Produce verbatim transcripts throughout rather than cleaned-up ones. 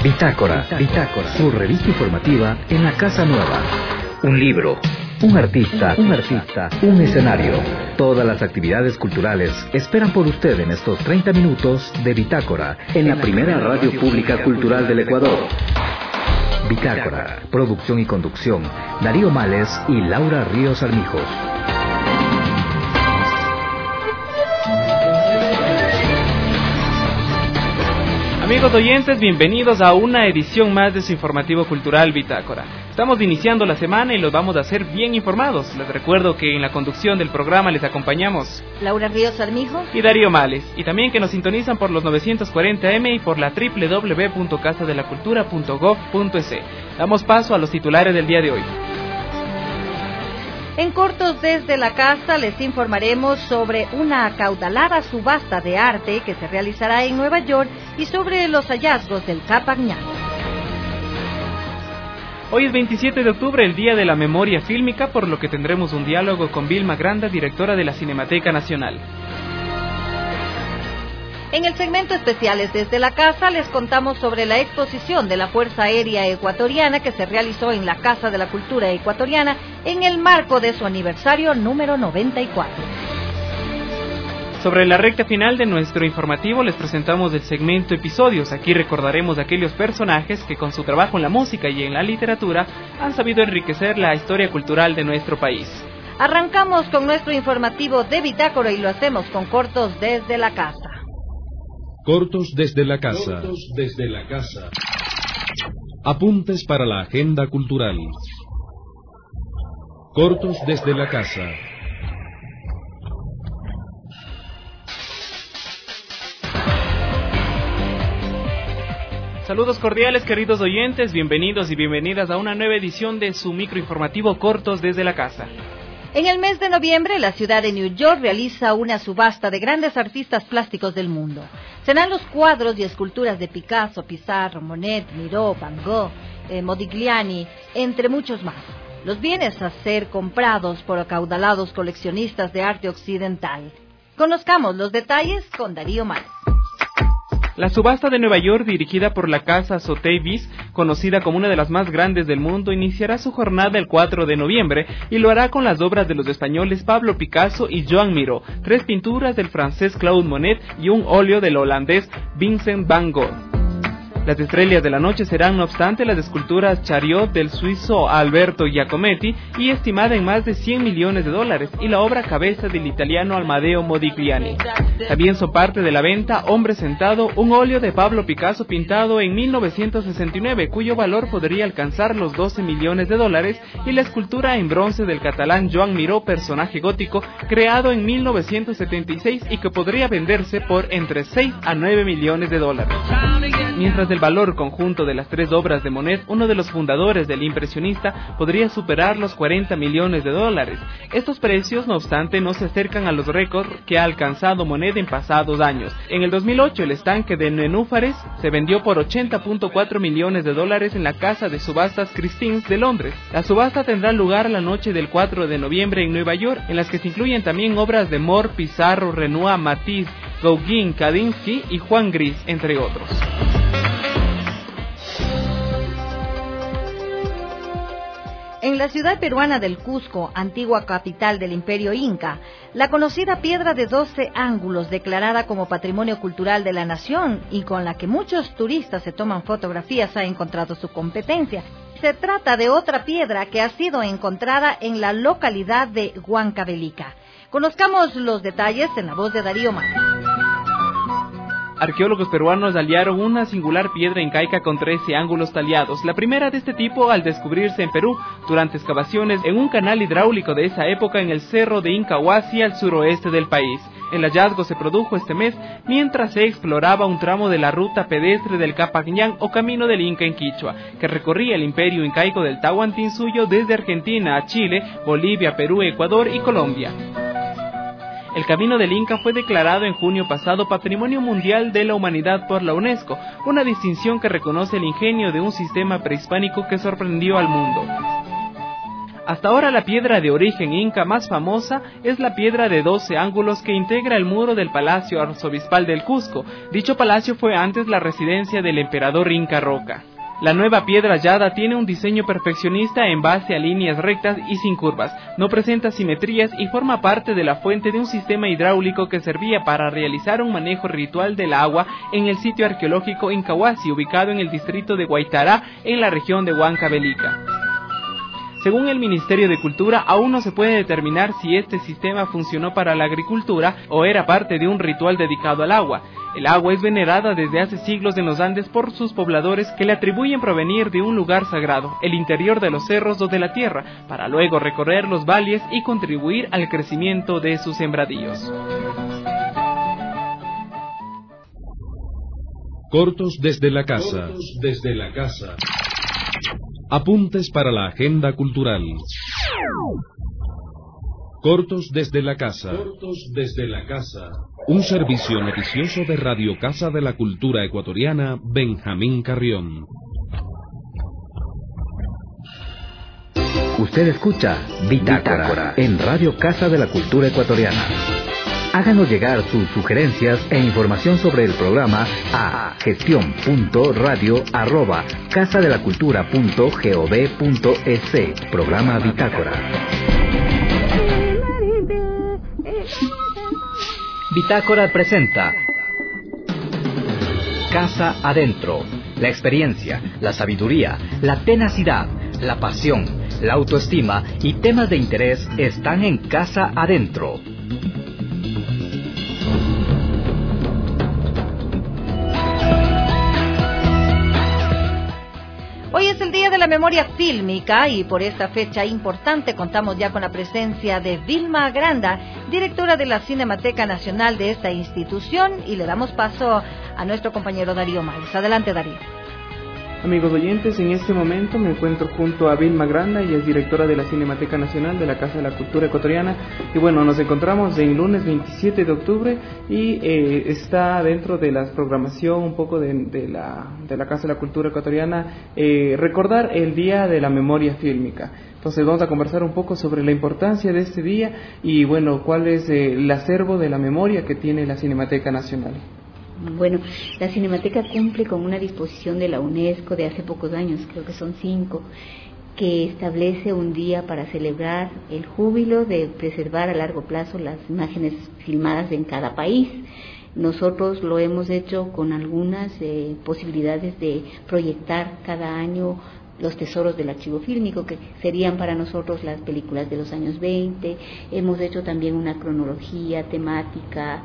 Bitácora, Bitácora, su revista informativa en la Casa Nueva. Un libro, un artista, un artista, un escenario. Todas las actividades culturales esperan por usted en estos treinta minutos de Bitácora, en la primera radio pública cultural del Ecuador. Bitácora, producción y conducción, Darío Males y Laura Ríos Armijos. Amigos oyentes, bienvenidos a una edición más de su informativo cultural Bitácora. Estamos iniciando la semana y los vamos a hacer bien informados. Les recuerdo que en la conducción del programa les acompañamos Laura Ríos Armijo y Darío Males, y también que nos sintonizan por los novecientos cuarenta eme y por la doble u doble u doble u punto casa de la cultura punto gob punto es. Damos paso a los titulares del día de hoy. En Cortos desde la Casa les informaremos sobre una acaudalada subasta de arte que se realizará en Nueva York y sobre los hallazgos del Capac Ñan. Hoy es veintisiete de octubre, el Día de la Memoria Fílmica, por lo que tendremos un diálogo con Vilma Granda, directora de la Cinemateca Nacional. En el segmento Especiales desde la Casa les contamos sobre la exposición de la Fuerza Aérea Ecuatoriana que se realizó en la Casa de la Cultura Ecuatoriana en el marco de su aniversario número noventa y cuatro. Sobre la recta final de nuestro informativo les presentamos el segmento Episodios. Aquí recordaremos a aquellos personajes que con su trabajo en la música y en la literatura han sabido enriquecer la historia cultural de nuestro país. Arrancamos con nuestro informativo de Bitácora y lo hacemos con Cortos desde la Casa. Cortos desde la Casa. Cortos desde la Casa. Apuntes para la agenda cultural. Cortos desde la Casa. Saludos cordiales, queridos oyentes, bienvenidos y bienvenidas a una nueva edición de su microinformativo Cortos desde la Casa. En el mes de noviembre, la ciudad de New York realiza una subasta de grandes artistas plásticos del mundo. Serán los cuadros y esculturas de Picasso, Pizarro, Monet, Miró, Van Gogh, eh, Modigliani, entre muchos más. Los bienes a ser comprados por acaudalados coleccionistas de arte occidental. Conozcamos los detalles con Darío Males. La subasta de Nueva York, dirigida por la casa Sotheby's, conocida como una de las más grandes del mundo, iniciará su jornada el cuatro de noviembre y lo hará con las obras de los españoles Pablo Picasso y Joan Miró, tres pinturas del francés Claude Monet y un óleo del holandés Vincent van Gogh. Las estrellas de la noche serán, no obstante, las esculturas Chariot del suizo Alberto Giacometti, y estimada en más de cien millones de dólares, y la obra Cabeza del italiano Amadeo Modigliani. También son parte de la venta Hombre Sentado, un óleo de Pablo Picasso pintado en mil novecientos sesenta y nueve, cuyo valor podría alcanzar los doce millones de dólares, y la escultura en bronce del catalán Joan Miró, personaje gótico, creado en mil novecientos setenta y seis y que podría venderse por entre seis a nueve millones de dólares. Mientras el valor conjunto de las tres obras de Monet, uno de los fundadores del impresionista, podría superar los cuarenta millones de dólares. Estos precios, no obstante, no se acercan a los récords que ha alcanzado Monet en pasados años. En el dos mil ocho, el estanque de Nenúfares se vendió por ochenta punto cuatro millones de dólares en la casa de subastas Christie's de Londres. La subasta tendrá lugar la noche del cuatro de noviembre en Nueva York, en las que se incluyen también obras de Moore, Pizarro, Renoir, Matisse, Gauguin, Kandinsky y Juan Gris, entre otros. En la ciudad peruana del Cusco, antigua capital del Imperio Inca, la conocida piedra de doce ángulos, declarada como Patrimonio Cultural de la Nación y con la que muchos turistas se toman fotografías, ha encontrado su competencia. Se trata de otra piedra que ha sido encontrada en la localidad de Huancavelica. Conozcamos los detalles en la voz de Darío Males. Arqueólogos peruanos hallaron una singular piedra incaica con trece ángulos taliados, la primera de este tipo al descubrirse en Perú durante excavaciones en un canal hidráulico de esa época en el cerro de Incahuasi, al suroeste del país. El hallazgo se produjo este mes mientras se exploraba un tramo de la ruta pedestre del Capac Ñan o Camino del Inca en Quichua, que recorría el imperio incaico del Tahuantinsuyo desde Argentina a Chile, Bolivia, Perú, Ecuador y Colombia. El Camino del Inca fue declarado en junio pasado Patrimonio Mundial de la Humanidad por la UNESCO, una distinción que reconoce el ingenio de un sistema prehispánico que sorprendió al mundo. Hasta ahora la piedra de origen inca más famosa es la piedra de doce ángulos que integra el muro del Palacio Arzobispal del Cusco. Dicho palacio fue antes la residencia del emperador Inca Roca. La nueva piedra hallada tiene un diseño perfeccionista en base a líneas rectas y sin curvas, no presenta simetrías y forma parte de la fuente de un sistema hidráulico que servía para realizar un manejo ritual del agua en el sitio arqueológico Incahuasi, ubicado en el distrito de Guaitará, en la región de Huancavelica. Según el Ministerio de Cultura, aún no se puede determinar si este sistema funcionó para la agricultura o era parte de un ritual dedicado al agua. El agua es venerada desde hace siglos en los Andes por sus pobladores que le atribuyen provenir de un lugar sagrado, el interior de los cerros o de la tierra, para luego recorrer los valles y contribuir al crecimiento de sus sembradíos. Cortos desde la casa. Cortos desde la casa. Apuntes para la agenda cultural. Cortos desde la casa. Cortos desde la casa. Un servicio noticioso de Radio Casa de la Cultura Ecuatoriana, Benjamín Carrión. Usted escucha Bitácora en Radio Casa de la Cultura Ecuatoriana. Háganos llegar sus sugerencias e información sobre el programa a gestión punto radio arroba casa de la cultura punto gov punto es. Programa Bitácora. Bitácora presenta Casa Adentro. La experiencia, la sabiduría, la tenacidad, la pasión, la autoestima y temas de interés están en Casa Adentro. Hoy es el Día de la Memoria Fílmica y por esta fecha importante contamos ya con la presencia de Vilma Granda, directora de la Cinemateca Nacional de esta institución, y le damos paso a nuestro compañero Darío Males. Adelante, Darío. Amigos oyentes, en este momento me encuentro junto a Vilma Granda, ella es directora de la Cinemateca Nacional de la Casa de la Cultura Ecuatoriana, y bueno, nos encontramos en lunes veintisiete de octubre y eh, está dentro de la programación un poco de, de, la, de la Casa de la Cultura Ecuatoriana eh, recordar el Día de la Memoria Fílmica. Entonces vamos a conversar un poco sobre la importancia de este día y bueno, cuál es eh, el acervo de la memoria que tiene la Cinemateca Nacional. Bueno, la Cinemateca cumple con una disposición de la UNESCO de hace pocos años, creo que son cinco, que establece un día para celebrar el júbilo de preservar a largo plazo las imágenes filmadas en cada país. Nosotros lo hemos hecho con algunas eh, posibilidades de proyectar cada año los tesoros del archivo fílmico, que serían para nosotros las películas de los años veinte. Hemos hecho también una cronología temática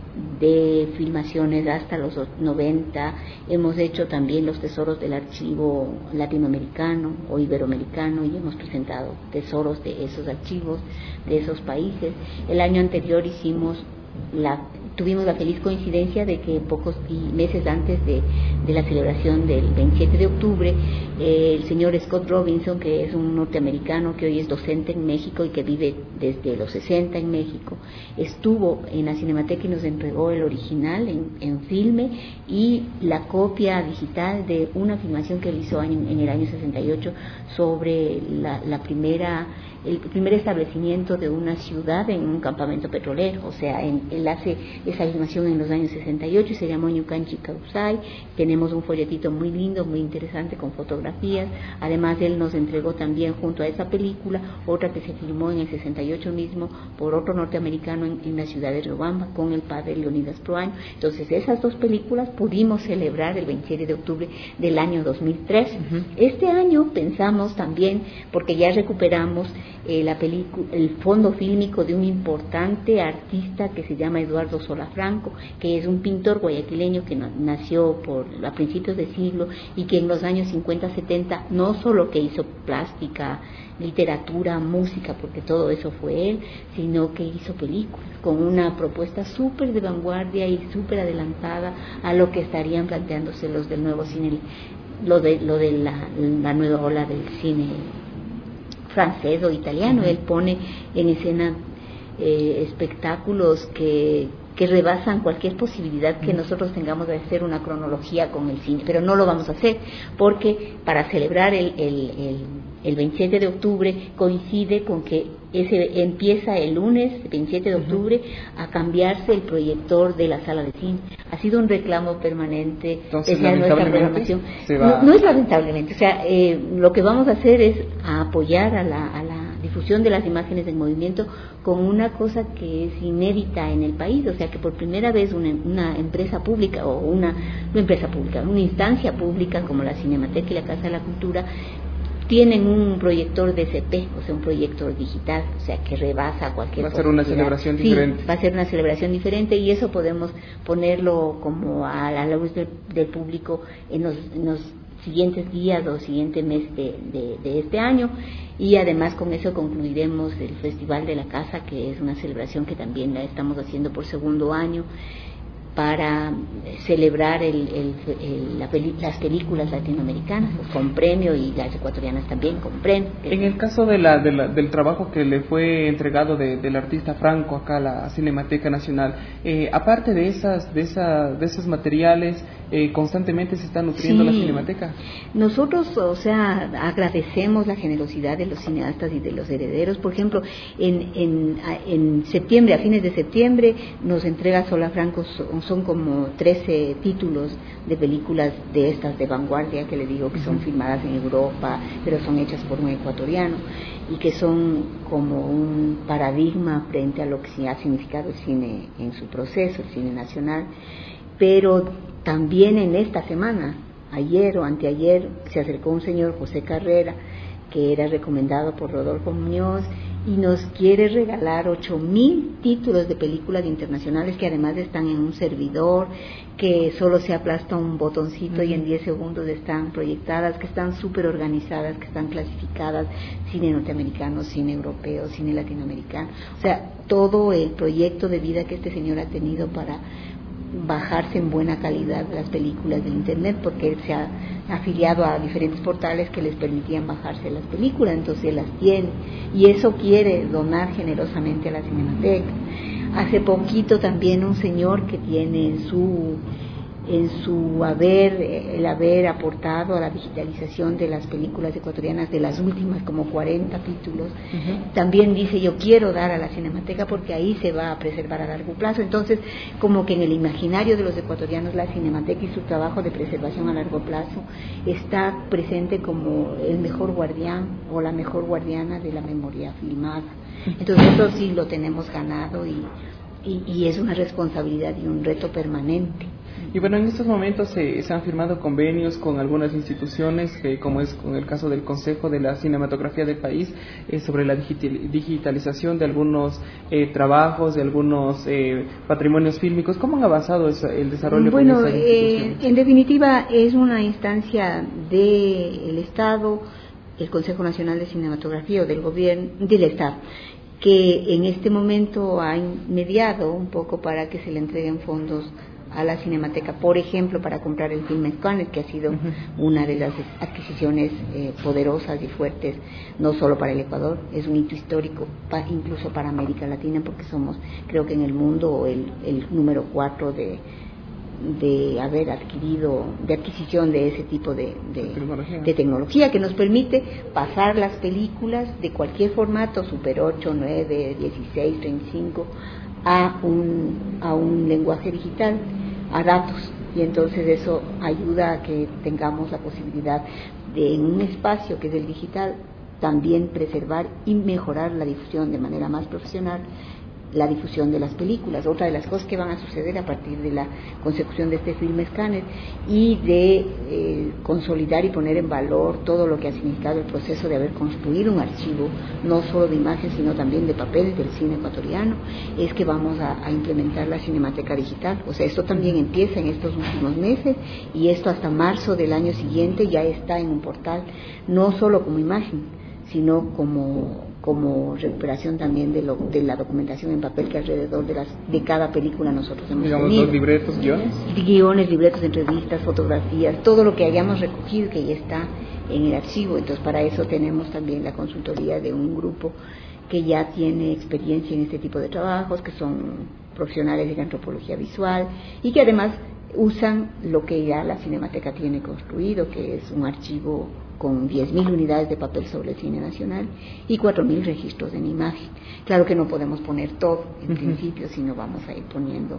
de filmaciones hasta los noventa, hemos hecho también los tesoros del archivo latinoamericano o iberoamericano y hemos presentado tesoros de esos archivos, de esos países. El año anterior hicimos la tuvimos la feliz coincidencia de que pocos meses antes de, de la celebración del veintisiete de octubre, eh, el señor Scott Robinson, que es un norteamericano que hoy es docente en México y que vive desde los sesenta en México, estuvo en la Cinemateca y nos entregó el original en, en filme y la copia digital de una filmación que él hizo en, en el año sesenta y ocho sobre la, la primera el primer establecimiento de una ciudad en un campamento petrolero. O sea, en, él hace esa filmación en los años sesenta y ocho y se llamó Ñucanchi Causay. Tenemos un folletito muy lindo, muy interesante con fotografías. Además, él nos entregó también junto a esa película otra que se filmó en el sesenta y ocho mismo por otro norteamericano en, en la ciudad de Riobamba con el padre Leonidas Proaño. Entonces, esas dos películas pudimos celebrar el veintisiete de octubre del año dos mil tres. Uh-huh. Este año pensamos también, porque ya recuperamos Eh, la película, el fondo fílmico de un importante artista que se llama Eduardo Solafranco, que es un pintor guayaquileño que no, nació por a principios de siglo y que en los años cincuenta, setenta no solo que hizo plástica, literatura, música, porque todo eso fue él, sino que hizo películas con una propuesta súper de vanguardia y súper adelantada a lo que estarían planteándose los del nuevo cine, lo de, lo de la, la nueva ola del cine francés o italiano. Uh-huh. Él pone en escena eh, espectáculos que que rebasan cualquier posibilidad que nosotros tengamos de hacer una cronología con el cine, pero no lo vamos a hacer, porque para celebrar el, el, el, el veintisiete de octubre coincide con que ese empieza el lunes veintisiete de octubre a cambiarse el proyector de la sala de cine. Ha sido un reclamo permanente. Entonces, desde nuestra programación. Va... No, no es lamentablemente, o sea, eh, lo que vamos a hacer es a apoyar a la, a la difusión de las imágenes en movimiento con una cosa que es inédita en el país, o sea que por primera vez una, una empresa pública o una no empresa pública, una instancia pública como la Cinemateca y la Casa de la Cultura tienen un proyector D C P, o sea un proyector digital, o sea que rebasa cualquier. Va a ser una celebración sí, diferente. Va a ser una celebración diferente y eso podemos ponerlo como a la luz del, del público en los, en los siguientes días o siguiente mes de, de, de este año, y además con eso concluiremos el Festival de la Casa, que es una celebración que también la estamos haciendo por segundo año para celebrar el, el, el, la peli, las películas latinoamericanas con premio y las ecuatorianas también con premio. En el caso de la, de la, del trabajo que le fue entregado de, del artista Franco acá a la Cinemateca Nacional, eh, aparte de esas de, esa, de esos materiales, eh, constantemente se está nutriendo sí. la Cinemateca. Nosotros, o sea, agradecemos la generosidad de los cineastas y de los herederos. Por ejemplo, en, en, en septiembre, a fines de septiembre, nos entrega Sola Franco, son como trece títulos de películas de estas de vanguardia que le digo que son filmadas en Europa, pero son hechas por un ecuatoriano y que son como un paradigma frente a lo que ha significado el cine en su proceso, el cine nacional. Pero también en esta semana, ayer o anteayer, se acercó un señor, José Carrera, que era recomendado por Rodolfo Muñoz, y nos quiere regalar ocho mil títulos de películas internacionales que además están en un servidor, que solo se aplasta un botoncito uh-huh. y en diez segundos están proyectadas, que están súper organizadas, que están clasificadas, cine norteamericano, cine europeo, cine latinoamericano. O sea, todo el proyecto de vida que este señor ha tenido para bajarse en buena calidad las películas de internet, porque él se ha afiliado a diferentes portales que les permitían bajarse las películas, entonces él las tiene y eso quiere donar generosamente a la Cinemateca. Hace poquito también un señor que tiene en su en su haber el haber aportado a la digitalización de las películas ecuatorianas, de las últimas como cuarenta títulos, uh-huh. también dice yo quiero dar a la Cinemateca porque ahí se va a preservar a largo plazo. Entonces como que en el imaginario de los ecuatorianos la Cinemateca y su trabajo de preservación a largo plazo está presente como el mejor guardián o la mejor guardiana de la memoria filmada. Entonces eso sí lo tenemos ganado y, y, y es una responsabilidad y un reto permanente. Y bueno, en estos momentos se, se han firmado convenios con algunas instituciones, eh, como es con el caso del Consejo de la Cinematografía del país, eh, sobre la digital, digitalización de algunos eh, trabajos, de algunos eh, patrimonios fílmicos. ¿Cómo han avanzado esa, el desarrollo bueno, con estas instituciones? Eh, en definitiva, es una instancia del Estado, el Consejo Nacional de Cinematografía o del gobierno, del Estado, que en este momento ha mediado un poco para que se le entreguen fondos a la Cinemateca, por ejemplo, para comprar el Film Scanner, que ha sido uh-huh. una de las adquisiciones eh, poderosas y fuertes, no solo para el Ecuador, es un hito histórico, pa, incluso para América Latina, porque somos, creo que en el mundo, el, el número cuatro de, de haber adquirido, de adquisición de ese tipo de, de, tecnología. de tecnología, que nos permite pasar las películas de cualquier formato, Super ocho, nueve, dieciséis, treinta y cinco, a un, a un lenguaje digital, a datos, y entonces eso ayuda a que tengamos la posibilidad de, en un espacio que es el digital, también preservar y mejorar la difusión de manera más profesional, la difusión de las películas. Otra de las cosas que van a suceder a partir de la consecución de este Film Scanner y de eh, consolidar y poner en valor todo lo que ha significado el proceso de haber construido un archivo, no solo de imagen sino también de papel del cine ecuatoriano, es que vamos a, a implementar la Cinemateca Digital. O sea, esto también empieza en estos últimos meses y esto hasta marzo del año siguiente ya está en un portal, no solo como imagen, sino como como recuperación también de, lo, de la documentación en papel que alrededor de las de cada película nosotros hemos Digamos, tenido. los libretos, guiones. Guiones, libretos, entrevistas, fotografías, todo lo que hayamos recogido que ya está en el archivo. Entonces, para eso tenemos también la consultoría de un grupo que ya tiene experiencia en este tipo de trabajos, que son profesionales de antropología visual y que además usan lo que ya la Cinemateca tiene construido, que es un archivo con diez mil unidades de papel sobre el cine nacional y cuatro mil registros en imagen. Claro que no podemos poner todo en uh-huh. principio, sino vamos a ir poniendo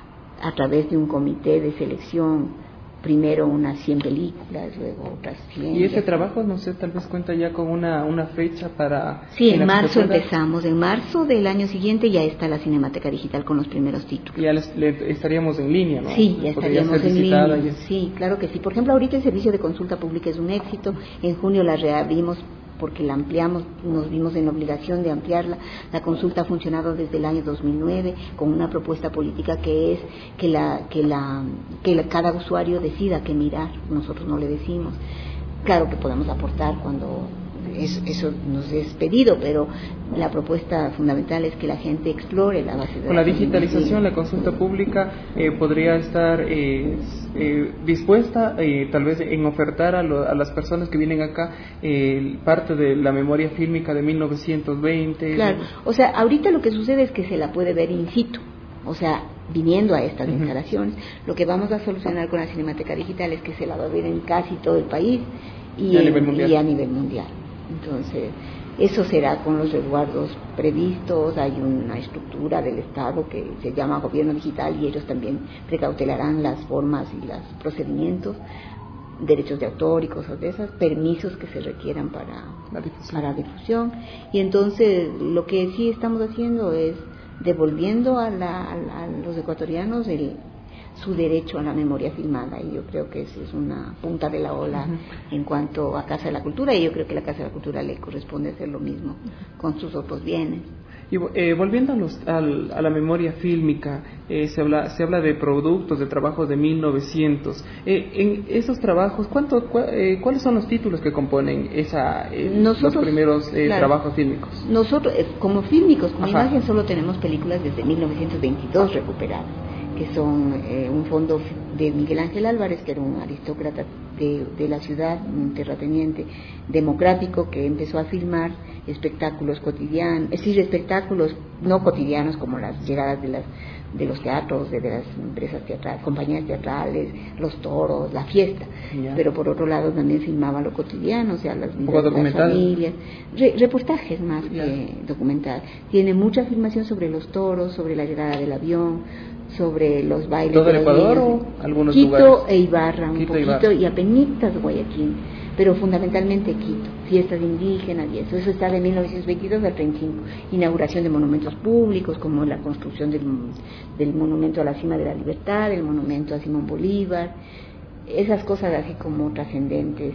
a través de un comité de selección primero unas cien películas, luego otras cien. ¿Y ese trabajo, no sé, tal vez cuenta ya con una, una fecha para...? Sí, en marzo empezamos. En marzo del año siguiente ya está la Cinemateca Digital con los primeros títulos. Ya les, le, estaríamos en línea, ¿no? Sí, ya estaríamos en línea. Y... Sí, claro que sí. Por ejemplo, ahorita el servicio de consulta pública es un éxito. En junio la reabrimos porque la ampliamos, nos vimos en la obligación de ampliarla. La consulta ha funcionado desde el año dos mil nueve con una propuesta política que es que la que la que la, cada usuario decida qué mirar, nosotros no le decimos. Claro que podemos aportar cuando es, eso nos es pedido, pero la propuesta fundamental es que la gente explore la base de datos. Con la digitalización, la consulta pública eh, podría estar eh, eh, dispuesta eh, tal vez en ofertar a, lo, a las personas que vienen acá eh, parte de la memoria fílmica de mil novecientos veinte. Claro, o sea, ahorita lo que sucede es que se la puede ver in situ, o sea, viniendo a estas uh-huh. instalaciones. Lo que vamos a solucionar con la Cinemateca Digital es que se la va a ver en casi todo el país y, a, en, nivel mundial. y a nivel mundial. Entonces, eso será con los resguardos previstos. Hay una estructura del Estado que se llama Gobierno Digital y ellos también precautelarán las formas y los procedimientos, derechos de autor y cosas de esas, permisos que se requieran para la difusión. para difusión. Y entonces, lo que sí estamos haciendo es devolviendo a, la, a, a los ecuatorianos el su derecho a la memoria filmada, y yo creo que eso es una punta de la ola uh-huh. en cuanto a Casa de la Cultura, y yo creo que a la Casa de la Cultura le corresponde hacer lo mismo uh-huh. con sus otros bienes. Y eh, volviendo a, los, al, a la memoria fílmica, eh, se habla se habla de productos, de trabajos de mil novecientos. Eh, en esos trabajos, ¿cuánto, cu eh, ¿cuáles son los títulos que componen esa, eh, nosotros, los primeros eh, claro, trabajos fílmicos? Nosotros, eh, como fílmicos, como Ajá. imagen, solo tenemos películas desde mil novecientos veintidós recuperadas, que son eh, un fondo de Miguel Ángel Álvarez, que era un aristócrata de, de la ciudad, un terrateniente democrático que empezó a filmar espectáculos cotidianos, es decir, espectáculos no cotidianos como las llegadas de las de los teatros, de, de las empresas teatrales, compañías teatrales, los toros, la fiesta, yeah. pero por otro lado también filmaba lo cotidiano, o sea, las vidas de las familias, re, reportajes más yeah. que documental. Tiene mucha filmación sobre los toros, sobre la llegada del avión, sobre los bailes. ¿Todo el Ecuador o algunos Quito lugares? e Ibarra, un Quito poquito, Ibarra. Y apenitas Guayaquil, pero fundamentalmente Quito, fiestas indígenas y eso, eso está de mil novecientos veintidós al treinta y cinco, inauguración de monumentos públicos como la construcción del, del monumento a la cima de la libertad, el monumento a Simón Bolívar, esas cosas así como trascendentes.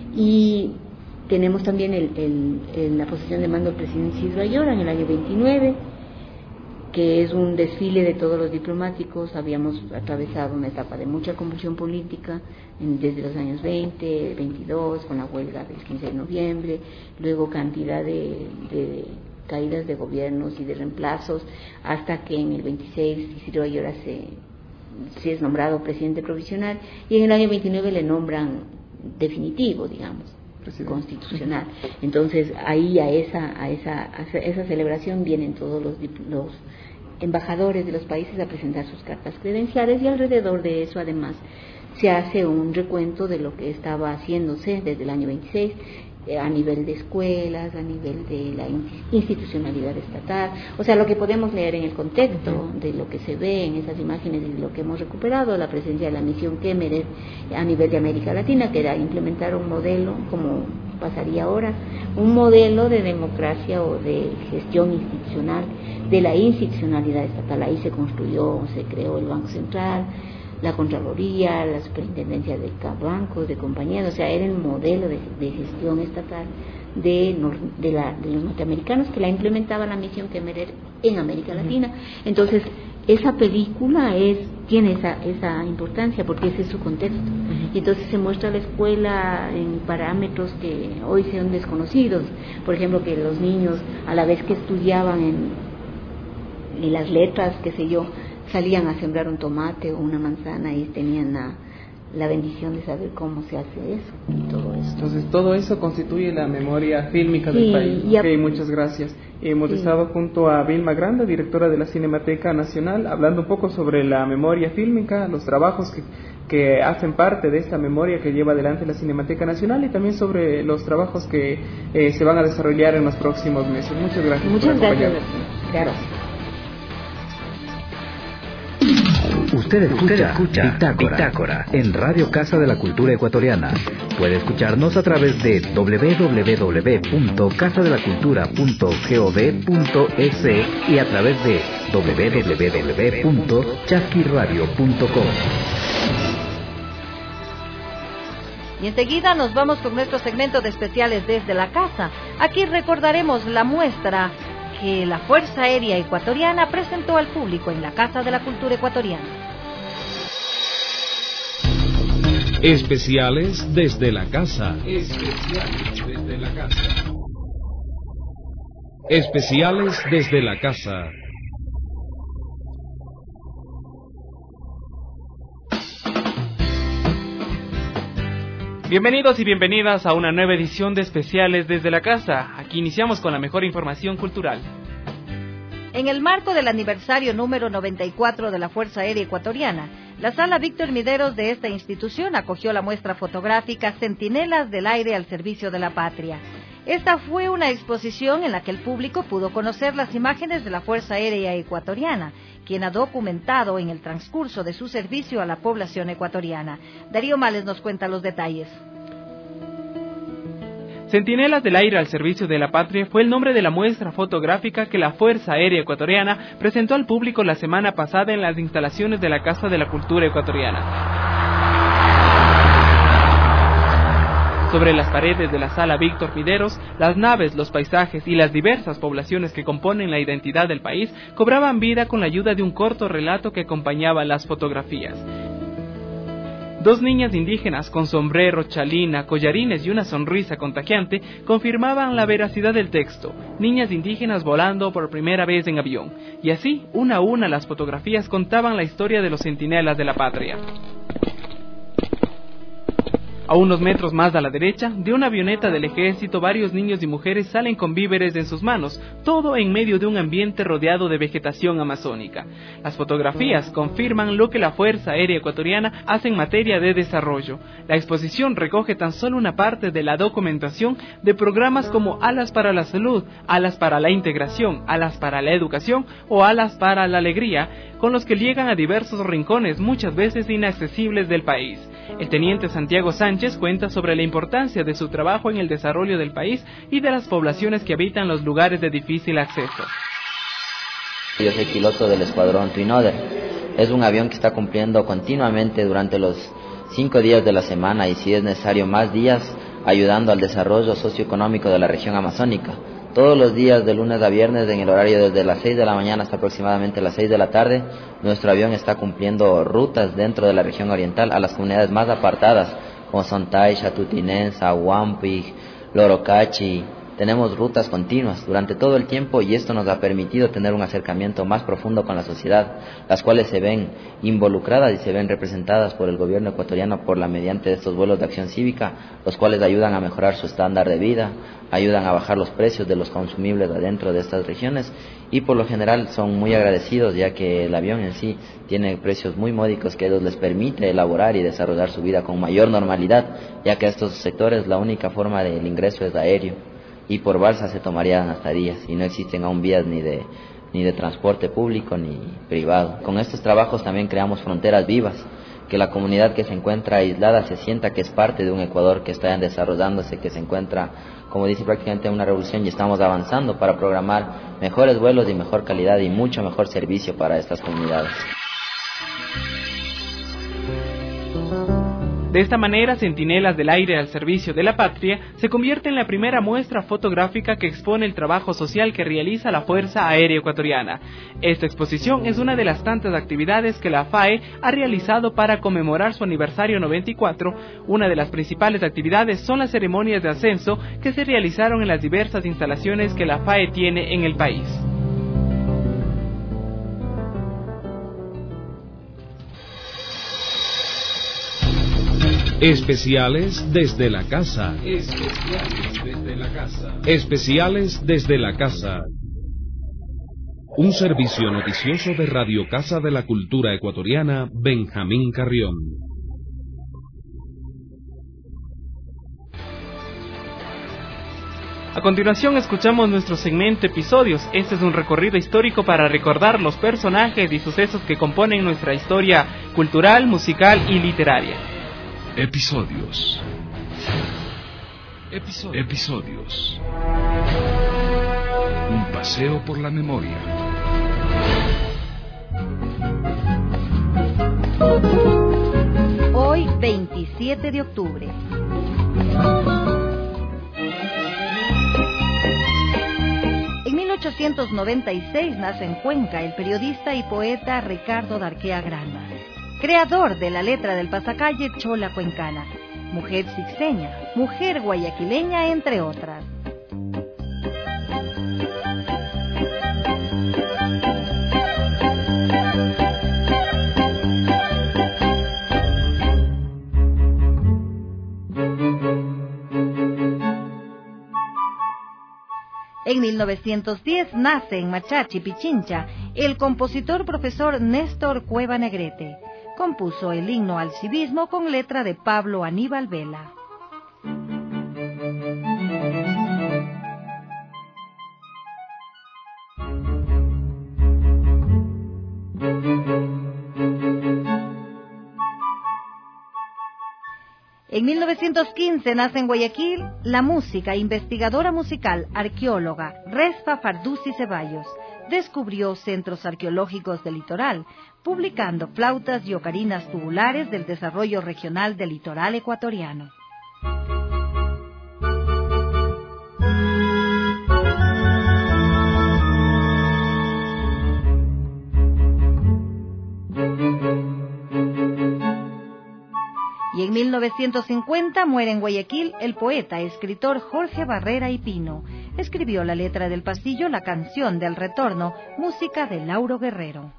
Y tenemos también el, el, el, la posesión de mando del presidente Isidro Ayora en el año veintinueve, que es un desfile de todos los diplomáticos. Habíamos atravesado una etapa de mucha convulsión política en, desde los años veinte, veintidós, con la huelga del quince de noviembre, luego cantidad de, de caídas de gobiernos y de reemplazos, hasta que en el veintiséis Isidro Ayora se, se es nombrado presidente provisional y en el año veintinueve le nombran definitivo, digamos, Presidente. Constitucional. Entonces ahí a esa, a esa, a esa celebración vienen todos los, los embajadores de los países a presentar sus cartas credenciales, y alrededor de eso además se hace un recuento de lo que estaba haciéndose desde el año veintiséis eh, a nivel de escuelas, a nivel de la institucionalidad estatal, o sea, lo que podemos leer en el contexto de lo que se ve en esas imágenes y de lo que hemos recuperado, la presencia de la misión Kemmerer a nivel de América Latina, que era implementar un modelo, como pasaría ahora, un modelo de democracia o de gestión institucional de la institucionalidad estatal. Ahí se construyó, se creó el Banco Central, la Contraloría, la Superintendencia de Bancos, de compañías, o sea, era el modelo de, de gestión estatal de, de, la, de los norteamericanos, que la implementaba la misión Kemmerer en América Latina. Entonces, esa película es tiene esa, esa importancia porque ese es su contexto. Y entonces se muestra la escuela en parámetros que hoy son desconocidos. Por ejemplo, que los niños, a la vez que estudiaban en, en las letras, qué sé yo, salían a sembrar un tomate o una manzana y tenían la, la bendición de saber cómo se hace eso y todo eso. Entonces todo eso constituye la memoria fílmica sí, del país. Y a, okay, muchas gracias. Hemos sí. estado junto a Vilma Granda, directora de la Cinemateca Nacional, hablando un poco sobre la memoria fílmica, los trabajos que, que hacen parte de esta memoria que lleva adelante la Cinemateca Nacional y también sobre los trabajos que eh, se van a desarrollar en los próximos meses. Muchas gracias. Muchas gracias. Gracias. Usted escucha, Usted escucha Bitácora, Bitácora en Radio Casa de la Cultura Ecuatoriana. Puede escucharnos a través de doble u doble u doble u punto casa de la cultura punto gov punto es y a través de doble u doble u doble u punto chasquiradio punto com. Y enseguida nos vamos con nuestro segmento de especiales desde la casa. Aquí recordaremos la muestra que la Fuerza Aérea Ecuatoriana presentó al público en la Casa de la Cultura Ecuatoriana. Especiales desde la casa. Especiales desde la casa. Especiales desde la casa. Bienvenidos y bienvenidas a una nueva edición de Especiales desde la Casa. Aquí iniciamos con la mejor información cultural. En el marco del aniversario número noventa y cuatro de la Fuerza Aérea Ecuatoriana, la Sala Víctor Mideros de esta institución acogió la muestra fotográfica Centinelas del Aire al Servicio de la Patria. Esta fue una exposición en la que el público pudo conocer las imágenes de la Fuerza Aérea Ecuatoriana, quien ha documentado en el transcurso de su servicio a la población ecuatoriana. Darío Males nos cuenta los detalles. Centinelas del Aire al Servicio de la Patria fue el nombre de la muestra fotográfica que la Fuerza Aérea Ecuatoriana presentó al público la semana pasada en las instalaciones de la Casa de la Cultura Ecuatoriana. Sobre las paredes de la Sala Víctor Mideros, las naves, los paisajes y las diversas poblaciones que componen la identidad del país cobraban vida con la ayuda de un corto relato que acompañaba las fotografías. Dos niñas indígenas con sombrero, chalina, collarines y una sonrisa contagiante confirmaban la veracidad del texto. Niñas indígenas volando por primera vez en avión. Y así, una a una, las fotografías contaban la historia de los centinelas de la patria. A unos metros más a la derecha, de una avioneta del ejército, varios niños y mujeres salen con víveres en sus manos, todo en medio de un ambiente rodeado de vegetación amazónica. Las fotografías confirman lo que la Fuerza Aérea Ecuatoriana hace en materia de desarrollo. La exposición recoge tan solo una parte de la documentación de programas como Alas para la Salud, Alas para la Integración, Alas para la Educación o Alas para la Alegría, con los que llegan a diversos rincones, muchas veces inaccesibles del país. El teniente Santiago Sánchez cuenta sobre la importancia de su trabajo en el desarrollo del país y de las poblaciones que habitan los lugares de difícil acceso. Yo soy piloto del escuadrón Twin Otter. Es un avión que está cumpliendo continuamente durante los cinco días de la semana y, si es necesario, más días, ayudando al desarrollo socioeconómico de la región amazónica. Todos los días, de lunes a viernes, en el horario desde las seis de la mañana hasta aproximadamente las seis de la tarde, nuestro avión está cumpliendo rutas dentro de la región oriental a las comunidades más apartadas, como son Taisha, Tutinensa, Huampig, Lorocachi. Tenemos rutas continuas durante todo el tiempo y esto nos ha permitido tener un acercamiento más profundo con la sociedad, las cuales se ven involucradas y se ven representadas por el gobierno ecuatoriano por la mediante de estos vuelos de acción cívica, los cuales ayudan a mejorar su estándar de vida, ayudan a bajar los precios de los consumibles adentro de estas regiones y por lo general son muy agradecidos, ya que el avión en sí tiene precios muy módicos que ellos les permite elaborar y desarrollar su vida con mayor normalidad, ya que a estos sectores la única forma del ingreso es aéreo. Y por balsa se tomarían hasta días y no existen aún vías ni de ni de transporte público ni privado. Con estos trabajos también creamos fronteras vivas, que la comunidad que se encuentra aislada se sienta que es parte de un Ecuador que está desarrollándose, que se encuentra, como dice, prácticamente en una revolución, y estamos avanzando para programar mejores vuelos de mejor calidad y mucho mejor servicio para estas comunidades. De esta manera, Centinelas del Aire al Servicio de la Patria se convierte en la primera muestra fotográfica que expone el trabajo social que realiza la Fuerza Aérea Ecuatoriana. Esta exposición es una de las tantas actividades que la F A E ha realizado para conmemorar su aniversario noventa y cuatro. Una de las principales actividades son las ceremonias de ascenso que se realizaron en las diversas instalaciones que la F A E tiene en el país. Especiales desde la casa. Especiales desde la casa. Especiales desde la casa. Un servicio noticioso de Radio Casa de la Cultura Ecuatoriana, Benjamín Carrión. A continuación escuchamos nuestro segmento Episodios. Este es un recorrido histórico para recordar los personajes y sucesos que componen nuestra historia cultural, musical y literaria. Episodios. Episodios. Episodios. Un paseo por la memoria. Hoy, veintisiete de octubre. En mil ochocientos noventa y seis nace en Cuenca el periodista y poeta Ricardo Darquea Granda, creador de la letra del pasacalle Chola Cuencana, mujer sixeña, mujer guayaquileña, entre otras. En mil novecientos diez nace en Machachi, Pichincha, el compositor profesor Néstor Cueva Negrete. Compuso el himno al civismo con letra de Pablo Aníbal Vela. En mil novecientos quince nace en Guayaquil la música, investigadora musical, arqueóloga, Resfa Farduzzi Ceballos. Descubrió centros arqueológicos del litoral, publicando flautas y ocarinas tubulares del desarrollo regional del litoral ecuatoriano. Y en mil novecientos cincuenta muere en Guayaquil el poeta, escritor Jorge Barrera y Pino. Escribió la letra del pasillo, la canción del retorno, música de Lauro Guerrero.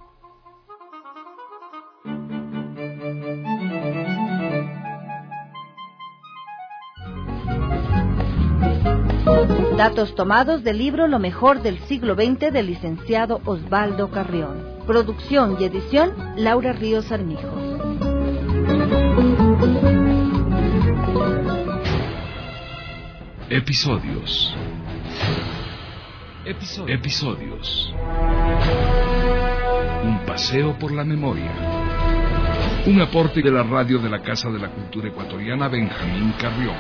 Datos tomados del libro Lo mejor del siglo veinte del licenciado Osvaldo Carrión. Producción y edición Laura Ríos Armijos. Episodios. Episodios. Episodios. Un paseo por la memoria. Un aporte de la radio de la Casa de la Cultura Ecuatoriana, Benjamín Carrión.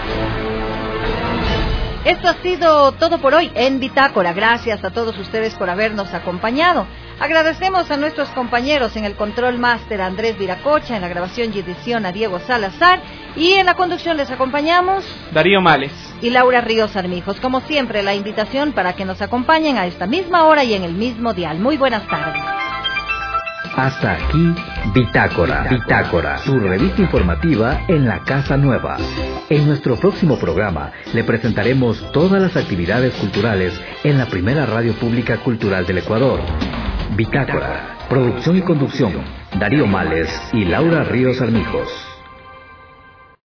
Esto ha sido todo por hoy en Bitácora. Gracias a todos ustedes por habernos acompañado. Agradecemos a nuestros compañeros en el Control Máster, a Andrés Viracocha, en la grabación y edición a Diego Salazar, y en la conducción les acompañamos Darío Males y Laura Ríos Armijos. Como siempre, la invitación para que nos acompañen a esta misma hora y en el mismo dial. Muy buenas tardes. Hasta aquí, Bitácora. Bitácora, su revista informativa en la Casa Nueva. En nuestro próximo programa le presentaremos todas las actividades culturales en la primera radio pública cultural del Ecuador. Bitácora, producción y conducción, Darío Males y Laura Ríos Armijos.